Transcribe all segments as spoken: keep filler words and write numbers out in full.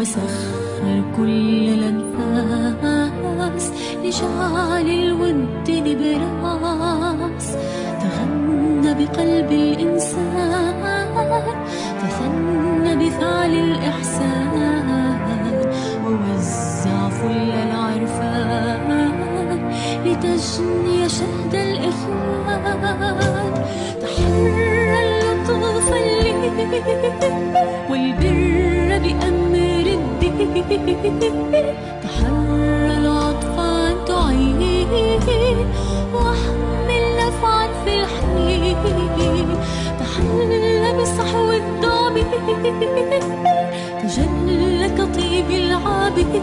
وسخر كل الأنفاس لجعل الود نبراس. تغنى بقلب الإنسان، تثنى بفعل الإحسان، ووزع فل العرفان لتجني شهد الإخوان. تحرى اللطف اللين والبر بأمر الدين، تحرى العطف أن تعين واحمل نفعا في الحين. تحلى بصحو الضمير، تجلى كطيب العابر،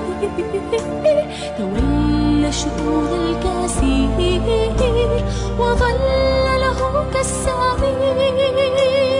تولى شؤون الكثير وظل له كالسمير.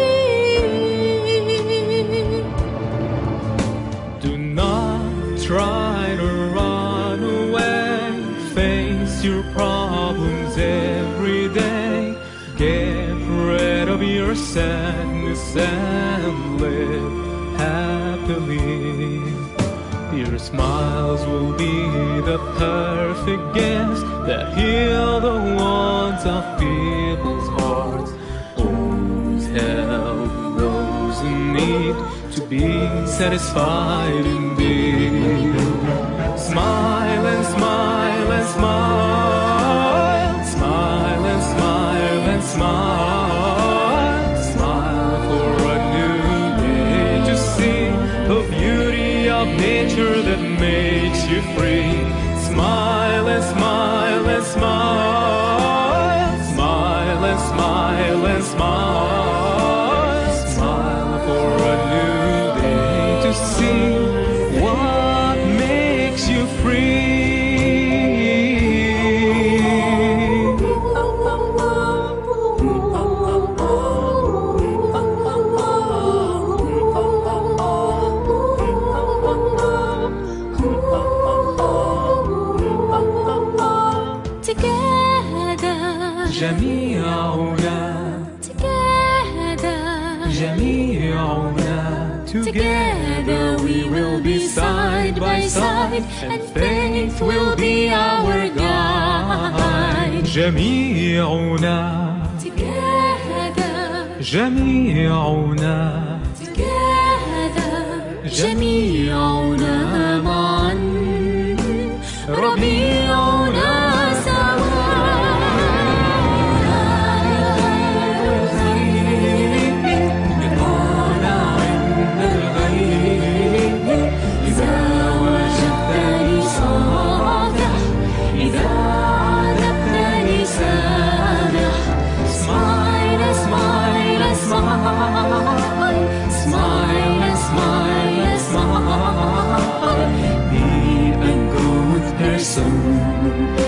Do not try to run away, face your problems every day. Get rid of your sadness and live happily. Your smiles will be the perfect gifts that heal the wounds of people's hearts. Always help those in need to be satisfied indeed. Smile and smile and smile, smile and smile and smile, smile for a new day to see the beauty of nature that makes you free. Smile and smile and smile, smile and smile and smile, smile for a new day to see what makes you free. جميعنا جميعنا together we will be side by side and faith will be our guide. جميعنا جميعنا جميعنا معا ربيعنا be a good person.